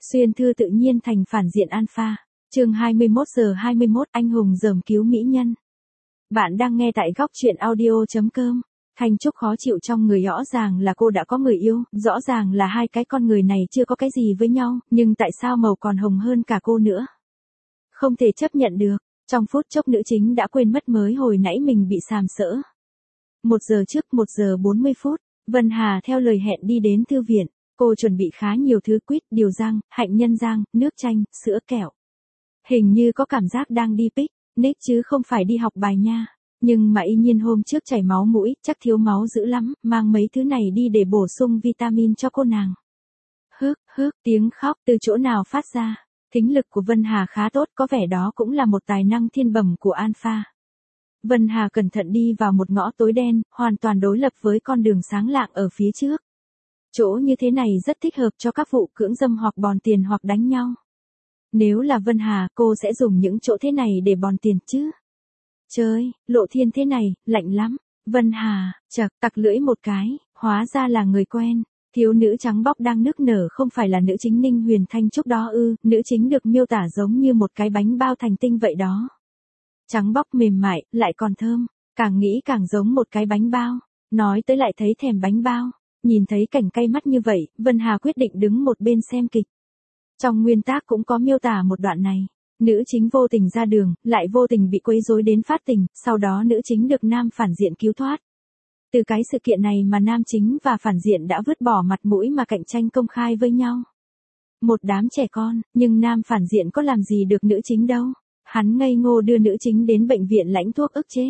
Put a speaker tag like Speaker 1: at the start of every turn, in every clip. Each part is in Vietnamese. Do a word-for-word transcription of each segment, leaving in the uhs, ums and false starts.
Speaker 1: Xuyên thư tự nhiên thành phản diện alpha. Chương hai mươi mốt giờ hai mươi mốt, anh hùng dởm cứu mỹ nhân. Bạn đang nghe tại góc truyện audio chấm com. Thanh Trúc khó chịu trong người, rõ ràng là cô đã có người yêu, rõ ràng là hai cái con người này chưa có cái gì với nhau, nhưng tại sao màu còn hồng hơn cả cô nữa? Không thể chấp nhận được. Trong phút chốc nữ chính đã quên mất mới hồi nãy mình bị sàm sỡ. Một giờ trước, một giờ bốn mươi phút, Vân Hà theo lời hẹn đi đến thư viện. Cô chuẩn bị khá nhiều thứ quýt, điều rang, hạnh nhân rang, nước chanh, sữa kẹo. Hình như có cảm giác đang đi picnic chứ không phải đi học bài nha. Nhưng mà y nhiên hôm trước chảy máu mũi, chắc thiếu máu dữ lắm, mang mấy thứ này đi để bổ sung vitamin cho cô nàng. Hức, hức, tiếng khóc từ chỗ nào phát ra. Thính lực của Vân Hà khá tốt, có vẻ đó cũng là một tài năng thiên bẩm của alpha. Vân Hà cẩn thận đi vào một ngõ tối đen, hoàn toàn đối lập với con đường sáng lạng ở phía trước. Chỗ như thế này rất thích hợp cho các vụ cưỡng dâm hoặc bòn tiền hoặc đánh nhau. Nếu là Vân Hà, cô sẽ dùng những chỗ thế này để bòn tiền chứ. Trời, lộ thiên thế này, lạnh lắm. Vân Hà, chật, tặc lưỡi một cái, hóa ra là người quen. Thiếu nữ trắng bóc đang nức nở không phải là nữ chính Ninh Huyền Thanh Trúc đó ư, nữ chính được miêu tả giống như một cái bánh bao thành tinh vậy đó. Trắng bóc mềm mại, lại còn thơm, càng nghĩ càng giống một cái bánh bao. Nói tới lại thấy thèm bánh bao. Nhìn thấy cảnh cay mắt như vậy, Vân Hà quyết định đứng một bên xem kịch. Trong nguyên tác cũng có miêu tả một đoạn này. Nữ chính vô tình ra đường, lại vô tình bị quấy rối đến phát tình, sau đó nữ chính được nam phản diện cứu thoát. Từ cái sự kiện này mà nam chính và phản diện đã vứt bỏ mặt mũi mà cạnh tranh công khai với nhau. Một đám trẻ con, nhưng nam phản diện có làm gì được nữ chính đâu. Hắn ngây ngô đưa nữ chính đến bệnh viện lãnh thuốc ức chế.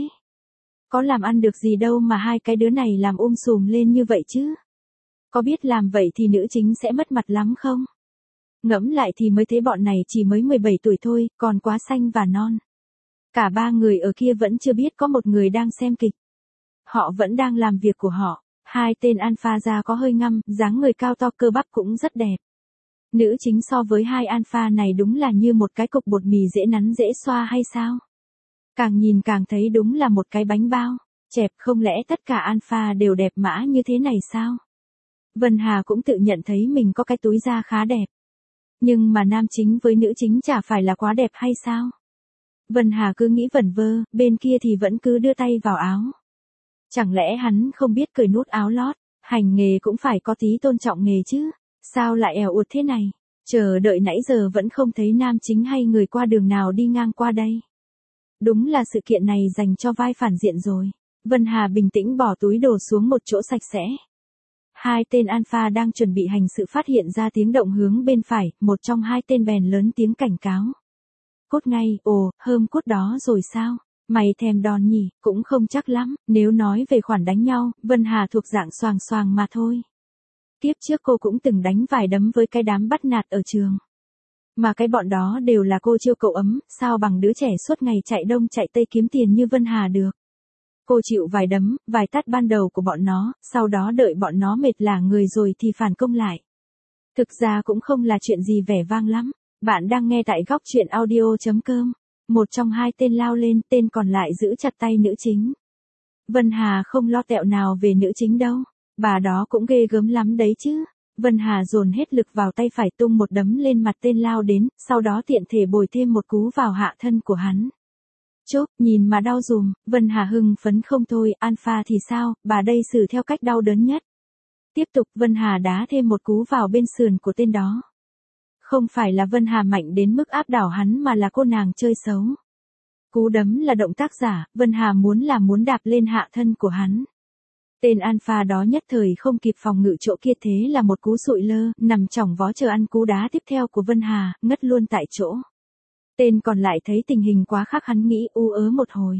Speaker 1: Có làm ăn được gì đâu mà hai cái đứa này làm um sùm lên như vậy chứ. Có biết làm vậy thì nữ chính sẽ mất mặt lắm không? Ngẫm lại thì mới thấy bọn này chỉ mới mười bảy tuổi thôi, còn quá xanh và non. Cả ba người ở kia vẫn chưa biết có một người đang xem kịch. Họ vẫn đang làm việc của họ. Hai tên alpha da có hơi ngăm, dáng người cao to, cơ bắp cũng rất đẹp. Nữ chính so với hai alpha này đúng là như một cái cục bột mì dễ nắn dễ xoa hay sao? Càng nhìn càng thấy đúng là một cái bánh bao. Chẹp, không lẽ tất cả alpha đều đẹp mã như thế này sao? Vân Hà cũng tự nhận thấy mình có cái túi da khá đẹp. Nhưng mà nam chính với nữ chính chả phải là quá đẹp hay sao? Vân Hà cứ nghĩ vẩn vơ, bên kia thì vẫn cứ đưa tay vào áo. Chẳng lẽ hắn không biết cởi nút áo lót, hành nghề cũng phải có tí tôn trọng nghề chứ? Sao lại ẻo uột thế này? Chờ đợi nãy giờ vẫn không thấy nam chính hay người qua đường nào đi ngang qua đây. Đúng là sự kiện này dành cho vai phản diện rồi. Vân Hà bình tĩnh bỏ túi đồ xuống một chỗ sạch sẽ. Hai tên alpha đang chuẩn bị hành sự phát hiện ra tiếng động hướng bên phải, một trong hai tên bèn lớn tiếng cảnh cáo. Cốt ngay, ồ, hôm cốt đó rồi sao? Mày thèm đòn nhỉ, cũng không chắc lắm, nếu nói về khoản đánh nhau, Vân Hà thuộc dạng xoàng xoàng mà thôi. Tiếp trước cô cũng từng đánh vài đấm với cái đám bắt nạt ở trường. Mà cái bọn đó đều là cô chiêu cậu ấm, sao bằng đứa trẻ suốt ngày chạy đông chạy tây kiếm tiền như Vân Hà được. Cô chịu vài đấm, vài tát ban đầu của bọn nó, sau đó đợi bọn nó mệt lả người rồi thì phản công lại. Thực ra cũng không là chuyện gì vẻ vang lắm. Bạn đang nghe tại góc truyện audio chấm com. Một trong hai tên lao lên, tên còn lại giữ chặt tay nữ chính. Vân Hà không lo tẹo nào về nữ chính đâu. Bà đó cũng ghê gớm lắm đấy chứ. Vân Hà dồn hết lực vào tay phải tung một đấm lên mặt tên lao đến, sau đó tiện thể bồi thêm một cú vào hạ thân của hắn. Chốp, nhìn mà đau dùm, Vân Hà hưng phấn không thôi, alpha thì sao, bà đây xử theo cách đau đớn nhất. Tiếp tục, Vân Hà đá thêm một cú vào bên sườn của tên đó. Không phải là Vân Hà mạnh đến mức áp đảo hắn mà là cô nàng chơi xấu. Cú đấm là động tác giả, Vân Hà muốn là muốn đạp lên hạ thân của hắn. Tên alpha đó nhất thời không kịp phòng ngự chỗ kia, thế là một cú sụi lơ, nằm chỏng vó chờ ăn cú đá tiếp theo của Vân Hà, ngất luôn tại chỗ. Tên còn lại thấy tình hình quá khác, hắn nghĩ u ớ một hồi.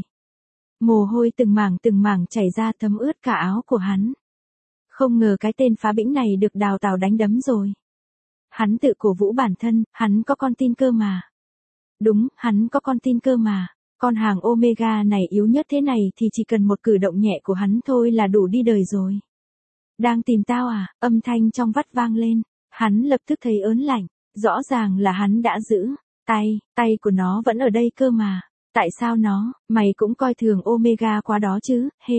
Speaker 1: Mồ hôi từng mảng từng mảng chảy ra thấm ướt cả áo của hắn. Không ngờ cái tên phá bĩnh này được đào tào đánh đấm rồi. Hắn tự cổ vũ bản thân, hắn có con tin cơ mà. Đúng, hắn có con tin cơ mà. Con hàng Omega này yếu nhất thế này thì chỉ cần một cử động nhẹ của hắn thôi là đủ đi đời rồi. Đang tìm tao à? Âm thanh trong vắt vang lên. Hắn lập tức thấy ớn lạnh. Rõ ràng là hắn đã giữ. Tay, tay của nó vẫn ở đây cơ mà. Tại sao nó, mày cũng coi thường Omega quá đó chứ, hê.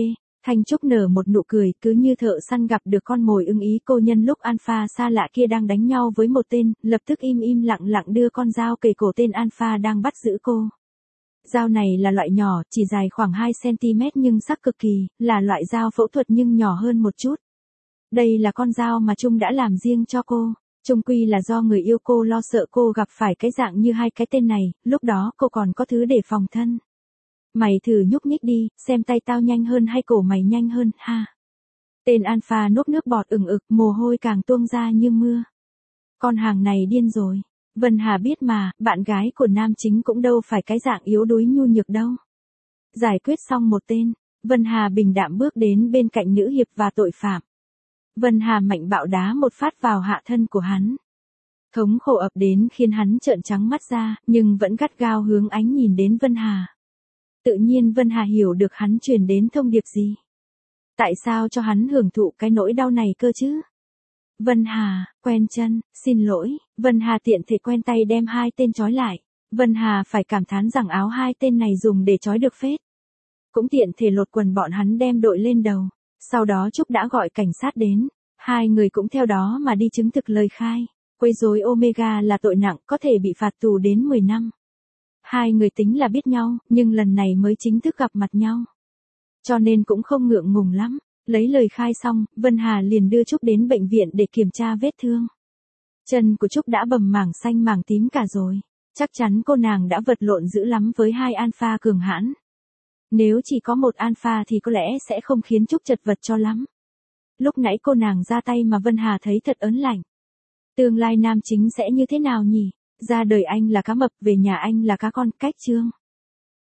Speaker 1: Thanh Trúc nở một nụ cười, cứ như thợ săn gặp được con mồi ưng ý. Cô nhân lúc Alpha xa lạ kia đang đánh nhau với một tên, lập tức im im lặng lặng đưa con dao kề cổ tên Alpha đang bắt giữ cô. Dao này là loại nhỏ, chỉ dài khoảng hai xăng ti mét nhưng sắc cực kỳ, là loại dao phẫu thuật nhưng nhỏ hơn một chút. Đây là con dao mà Trung đã làm riêng cho cô. Chung quy là do người yêu cô lo sợ cô gặp phải cái dạng như hai cái tên này, lúc đó cô còn có thứ để phòng thân. Mày thử nhúc nhích đi, xem tay tao nhanh hơn hay cổ mày nhanh hơn, ha. Tên Alpha nốt nước bọt ửng ực, mồ hôi càng tuôn ra như mưa. Con hàng này điên rồi. Vân Hà biết mà, bạn gái của nam chính cũng đâu phải cái dạng yếu đuối nhu nhược đâu. Giải quyết xong một tên, Vân Hà bình đạm bước đến bên cạnh nữ hiệp và tội phạm. Vân Hà mạnh bạo đá một phát vào hạ thân của hắn. Thống khổ ập đến khiến hắn trợn trắng mắt ra, nhưng vẫn gắt gao hướng ánh nhìn đến Vân Hà. Tự nhiên Vân Hà hiểu được hắn truyền đến thông điệp gì. Tại sao cho hắn hưởng thụ cái nỗi đau này cơ chứ? Vân Hà, quen chân, xin lỗi. Vân Hà tiện thể quen tay đem hai tên trói lại. Vân Hà phải cảm thán rằng áo hai tên này dùng để trói được phết. Cũng tiện thể lột quần bọn hắn đem đội lên đầu. Sau đó Trúc đã gọi cảnh sát đến. Hai người cũng theo đó mà đi chứng thực lời khai. Quấy rối Omega là tội nặng, có thể bị phạt tù đến mười năm. Hai người tính là biết nhau, nhưng lần này mới chính thức gặp mặt nhau. Cho nên cũng không ngượng ngùng lắm. Lấy lời khai xong, Vân Hà liền đưa Trúc đến bệnh viện để kiểm tra vết thương. Chân của Trúc đã bầm mảng xanh mảng tím cả rồi. Chắc chắn cô nàng đã vật lộn dữ lắm với hai Alpha cường hãn. Nếu chỉ có một Alpha thì có lẽ sẽ không khiến Trúc chật vật cho lắm. Lúc nãy cô nàng ra tay mà Vân Hà thấy thật ớn lạnh. Tương lai nam chính sẽ như thế nào nhỉ? Ra đời anh là cá mập, về nhà anh là cá con, cách chương.